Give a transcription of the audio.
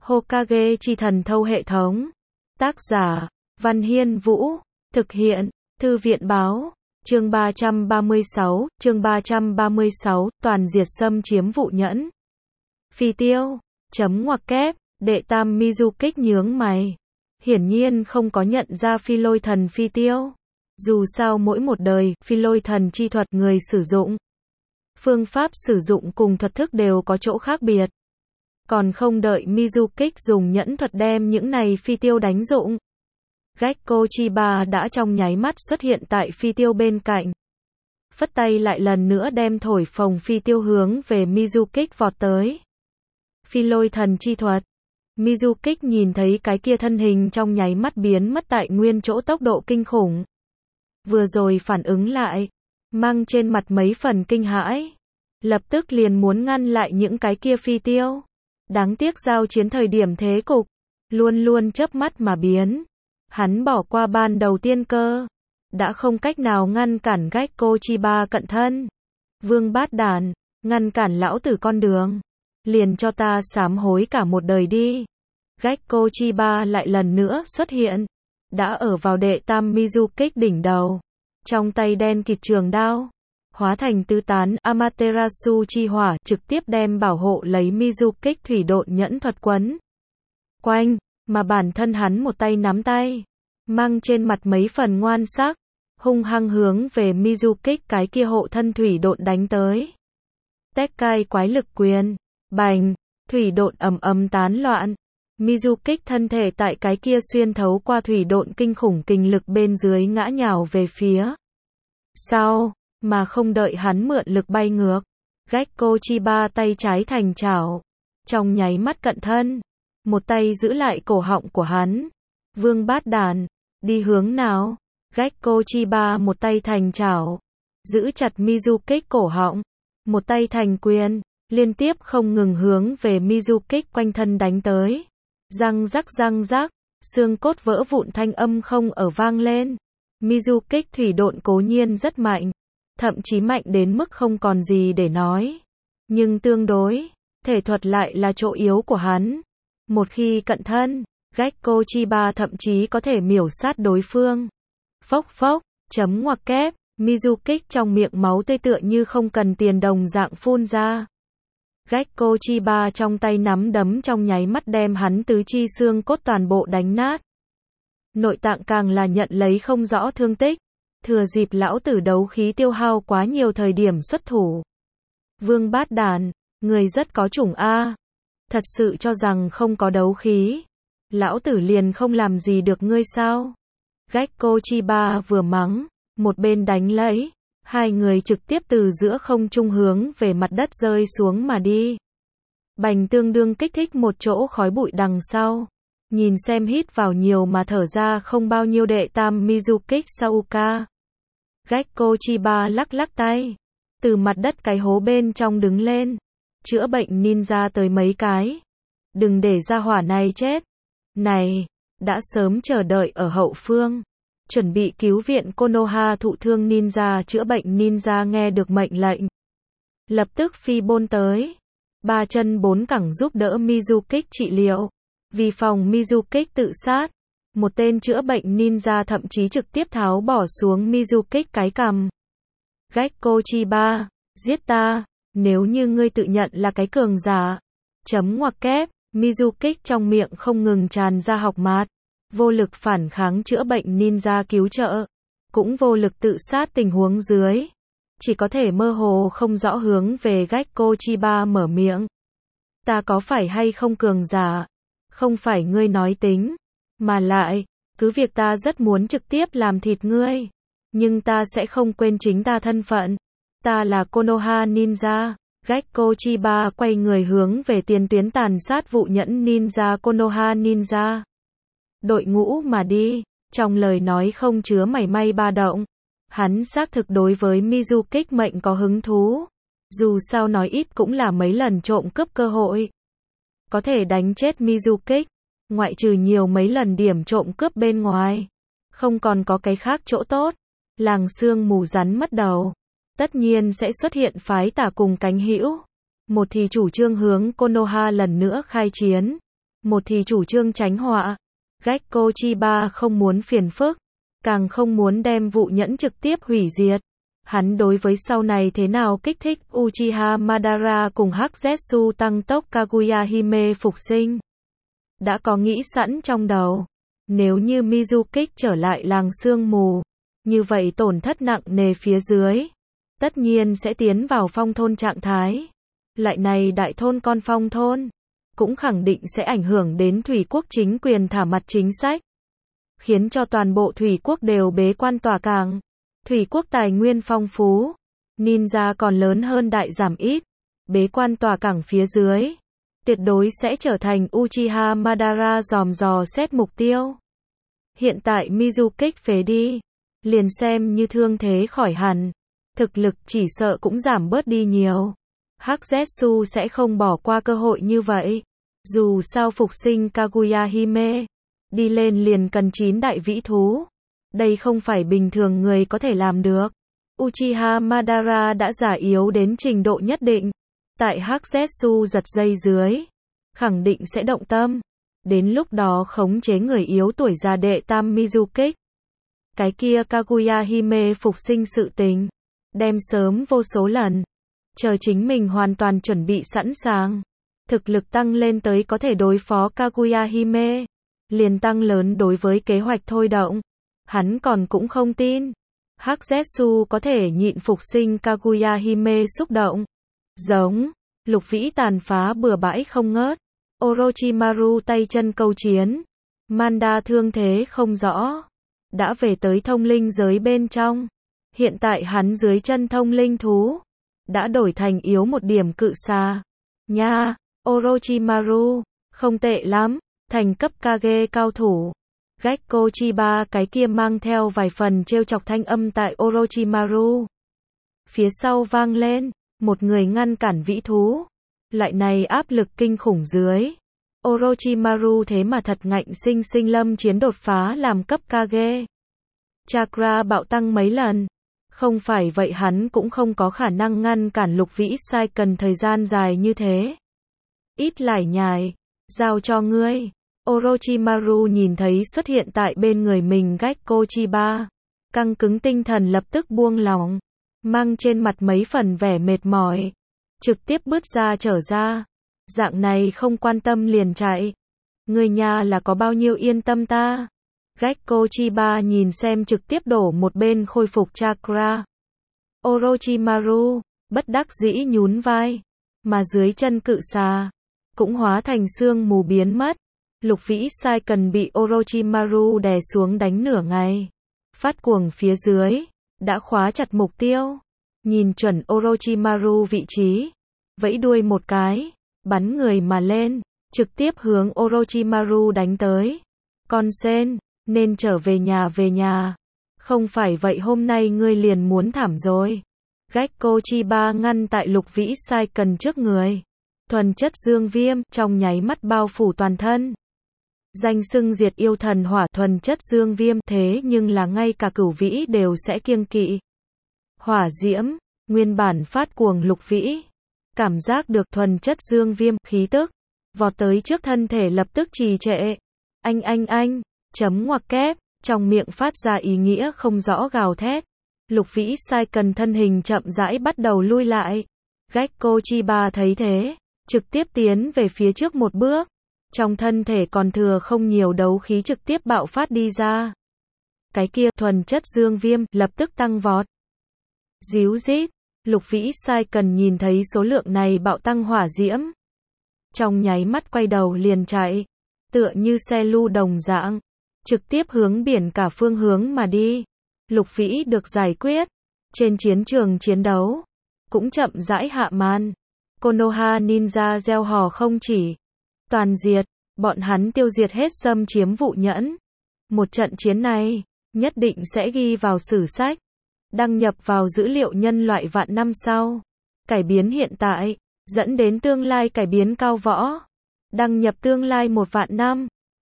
Hokage chi thần thâu hệ thống. Tác giả, Văn Hiên Vũ. Thực hiện, Thư viện Báo. Chương 336, toàn diệt xâm chiếm vụ nhẫn. Phi tiêu, chấm ngoặc kép, đệ tam Mizukage nhướng mày. Hiển nhiên không có nhận ra phi lôi thần phi tiêu. Dù sao mỗi một đời, phi lôi thần chi thuật người sử dụng. Phương pháp sử dụng cùng thuật thức đều có chỗ khác biệt. Còn không đợi Mizukage dùng nhẫn thuật đem những này phi tiêu đánh dụng. Gekko Chiba đã trong nháy mắt xuất hiện tại phi tiêu bên cạnh. Phất tay lại lần nữa đem thổi phồng phi tiêu hướng về Mizukage vọt tới. Phi lôi thần chi thuật. Mizukage nhìn thấy cái kia thân hình trong nháy mắt biến mất tại nguyên chỗ tốc độ kinh khủng. Vừa rồi phản ứng lại, mang trên mặt mấy phần kinh hãi. Lập tức liền muốn ngăn lại những cái kia phi tiêu. Đáng tiếc giao chiến thời điểm thế cục, luôn luôn chớp mắt mà biến. Hắn bỏ qua ban đầu tiên cơ. Đã không cách nào ngăn cản Gekko Chiba cận thân. Vương bát đàn, ngăn cản lão tử con đường. Liền cho ta sám hối cả một đời đi. Gekko Chiba lại lần nữa xuất hiện. Đã ở vào đệ tam Mizukage đỉnh đầu. Trong tay đen kịt trường đao. Hóa thành tứ tán Amaterasu chi hỏa trực tiếp đem bảo hộ lấy Mizukage thủy độn nhẫn thuật quấn quanh, mà bản thân hắn một tay nắm tay, mang trên mặt mấy phần ngoan sắc, hung hăng hướng về Mizukage cái kia hộ thân thủy độn đánh tới. Tekkai quái lực quyền, bành, thủy độn ầm ầm tán loạn. Mizukage thân thể tại cái kia xuyên thấu qua thủy độn kinh khủng kình lực bên dưới ngã nhào về phía sau. Mà không đợi hắn mượn lực bay ngược, Gekko Chiba tay trái thành chảo, trong nháy mắt cận thân, một tay giữ lại cổ họng của hắn. Vương bát đàn, đi hướng nào? Gekko Chiba một tay thành chảo, giữ chặt Mizukage cổ họng, một tay thành quyền, liên tiếp không ngừng hướng về Mizukage quanh thân đánh tới. Răng rắc, xương cốt vỡ vụn thanh âm không ở vang lên. Mizukage thủy độn cố nhiên rất mạnh. Thậm chí mạnh đến mức không còn gì để nói. Nhưng tương đối, thể thuật lại là chỗ yếu của hắn. Một khi cận thân, Gekko Chiba thậm chí có thể miểu sát đối phương. Phốc phốc, chấm ngoặc kép, Mizukage trong miệng máu tươi tựa như không cần tiền đồng dạng phun ra. Gekko Chiba trong tay nắm đấm trong nháy mắt đem hắn tứ chi xương cốt toàn bộ đánh nát. Nội tạng càng là nhận lấy không rõ thương tích. Thừa dịp lão tử đấu khí tiêu hao quá nhiều thời điểm xuất thủ. Vương bát đàn, người rất có chủng A. Thật sự cho rằng không có đấu khí. Lão tử liền không làm gì được ngươi sao? Gekko Chiba vừa mắng, một bên đánh lấy. Hai người trực tiếp từ giữa không trung hướng về mặt đất rơi xuống mà đi. Bành tương đương kích thích một chỗ khói bụi đằng sau. Nhìn xem hít vào nhiều mà thở ra không bao nhiêu đệ tam Mizukage Sauka. Gekko Chiba lắc tay. Từ mặt đất cái hố bên trong đứng lên. Chữa bệnh ninja tới mấy cái. Đừng để ra hỏa này chết. Này, đã sớm chờ đợi ở hậu phương. Chuẩn bị cứu viện Konoha thụ thương ninja chữa bệnh ninja nghe được mệnh lệnh. Lập tức phi bôn tới. Ba chân bốn cẳng giúp đỡ Mizukage trị liệu. Vì phòng Mizukage tự sát. Một tên chữa bệnh ninja thậm chí trực tiếp tháo bỏ xuống Mizukage cái cằm. Gekko Chiba, giết ta, nếu như ngươi tự nhận là cái cường giả. Chấm ngoặc kép, Mizukage trong miệng không ngừng tràn ra học mát. Vô lực phản kháng chữa bệnh ninja cứu trợ. Cũng vô lực tự sát tình huống dưới. Chỉ có thể mơ hồ không rõ hướng về Gekko Chiba mở miệng. Ta có phải hay không cường giả? Không phải ngươi nói tính. Mà lại, cứ việc ta rất muốn trực tiếp làm thịt ngươi. Nhưng ta sẽ không quên chính ta thân phận. Ta là Konoha Ninja. Gekko Chiba quay người hướng về tiền tuyến tàn sát vụ nhẫn ninja Konoha Ninja. Đội ngũ mà đi, trong lời nói không chứa mảy may ba động. Hắn xác thực đối với Mizukage mệnh có hứng thú. Dù sao nói ít cũng là mấy lần trộm cướp cơ hội. Có thể đánh chết Mizukage. Ngoại trừ nhiều mấy lần điểm trộm cướp bên ngoài, không còn có cái khác chỗ tốt. Làng xương mù rắn mất đầu, tất nhiên sẽ xuất hiện phái tả cùng cánh hữu. Một thì chủ trương hướng Konoha lần nữa khai chiến, một thì chủ trương tránh họa. Gekko Chiba không muốn phiền phức, càng không muốn đem vụ nhẫn trực tiếp hủy diệt. Hắn đối với sau này thế nào kích thích Uchiha Madara cùng Hắc Zetsu tăng tốc Kaguya Hime phục sinh. Đã có nghĩ sẵn trong đầu. Nếu như Mizukik trở lại làng sương mù, như vậy tổn thất nặng nề phía dưới. Tất nhiên sẽ tiến vào phong thôn trạng thái. Lại này đại thôn con phong thôn, cũng khẳng định sẽ ảnh hưởng đến thủy quốc chính quyền thả mặt chính sách. Khiến cho toàn bộ thủy quốc đều bế quan tỏa cảng. Thủy quốc tài nguyên phong phú, ninja còn lớn hơn đại giảm ít, bế quan tỏa cảng phía dưới, tuyệt đối sẽ trở thành Uchiha Madara dòm dò xét mục tiêu. Hiện tại Mizukik phế đi, liền xem như thương thế khỏi hẳn, thực lực chỉ sợ cũng giảm bớt đi nhiều. Hắc Zetsu sẽ không bỏ qua cơ hội như vậy, dù sao phục sinh Kaguya Hime, đi lên liền cần 9 đại vĩ thú. Đây không phải bình thường người có thể làm được. Uchiha Madara đã già yếu đến trình độ nhất định. Tại Hắc Zetsu giật dây dưới, khẳng định sẽ động tâm. Đến lúc đó khống chế người yếu tuổi già đệ tam Mizukik. Cái kia Kaguya Hime phục sinh sự tình, đem sớm vô số lần. Chờ chính mình hoàn toàn chuẩn bị sẵn sàng. Thực lực tăng lên tới có thể đối phó Kaguya Hime. Liền tăng lớn đối với kế hoạch thôi động. Hắn còn cũng không tin. Hắc Zetsu có thể nhịn phục sinh Kaguya Hime xúc động. Giống, lục vĩ tàn phá bừa bãi không ngớt. Orochimaru tay chân câu chiến. Manda thương thế không rõ. Đã về tới thông linh giới bên trong. Hiện tại hắn dưới chân thông linh thú. Đã đổi thành yếu một điểm cự xà. Nha, Orochimaru, không tệ lắm. Thành cấp Kage cao thủ. Gekko Chiba cái kia mang theo vài phần trêu chọc thanh âm tại Orochimaru. Phía sau vang lên, một người ngăn cản vĩ thú. Loại này áp lực kinh khủng dưới. Orochimaru thế mà thật ngạnh sinh sinh lâm chiến đột phá làm cấp Kage. Chakra bạo tăng mấy lần. Không phải vậy hắn cũng không có khả năng ngăn cản lục vĩ sai cần thời gian dài như thế. Ít lải nhải, giao cho ngươi. Orochimaru nhìn thấy xuất hiện tại bên người mình Gekko Chiba. Căng cứng tinh thần lập tức buông lỏng. Mang trên mặt mấy phần vẻ mệt mỏi. Trực tiếp bước ra trở ra. Dạng này không quan tâm liền chạy. Người nhà là có bao nhiêu yên tâm ta. Gekko Chiba nhìn xem trực tiếp đổ một bên khôi phục chakra. Orochimaru, bất đắc dĩ nhún vai. Mà dưới chân cự xà, cũng hóa thành sương mù biến mất. Lục vĩ sai cần bị Orochimaru đè xuống đánh nửa ngày. Phát cuồng phía dưới, đã khóa chặt mục tiêu. Nhìn chuẩn Orochimaru vị trí. Vẫy đuôi một cái, bắn người mà lên, trực tiếp hướng Orochimaru đánh tới. Con sen, nên trở về nhà. Không phải vậy hôm nay ngươi liền muốn thảm rồi. Gekko Chiba ngăn tại lục vĩ sai cần trước người. Thuần chất dương viêm, trong nháy mắt bao phủ toàn thân. Danh xưng diệt yêu thần hỏa thuần chất dương viêm thế nhưng là ngay cả cửu vĩ đều sẽ kiêng kỵ. Hỏa diễm, nguyên bản phát cuồng lục vĩ. Cảm giác được thuần chất dương viêm khí tức. Vọt tới trước thân thể lập tức trì trệ. Anh, chấm ngoặc kép, trong miệng phát ra ý nghĩa không rõ gào thét. Lục vĩ sai cần thân hình chậm rãi bắt đầu lui lại. Gekko Chiba thấy thế, trực tiếp tiến về phía trước một bước. Trong thân thể còn thừa không nhiều đấu khí trực tiếp bạo phát đi ra. Cái kia thuần chất dương viêm lập tức tăng vọt. Díu dít, lục vĩ sai cần nhìn thấy số lượng này bạo tăng hỏa diễm. Trong nháy mắt quay đầu liền chạy. Tựa như xe lưu đồng dạng. Trực tiếp hướng biển cả phương hướng mà đi. Lục vĩ được giải quyết. Trên chiến trường chiến đấu. Cũng chậm rãi hạ màn. Konoha ninja gieo hò không chỉ. Toàn diệt. Bọn hắn tiêu diệt hết xâm chiếm vụ nhẫn. Một trận chiến này, nhất định sẽ ghi vào sử sách. Đăng nhập vào dữ liệu nhân loại vạn năm sau. Cải biến hiện tại, dẫn đến tương lai cải biến cao võ. Đăng nhập tương lai 1 vạn năm.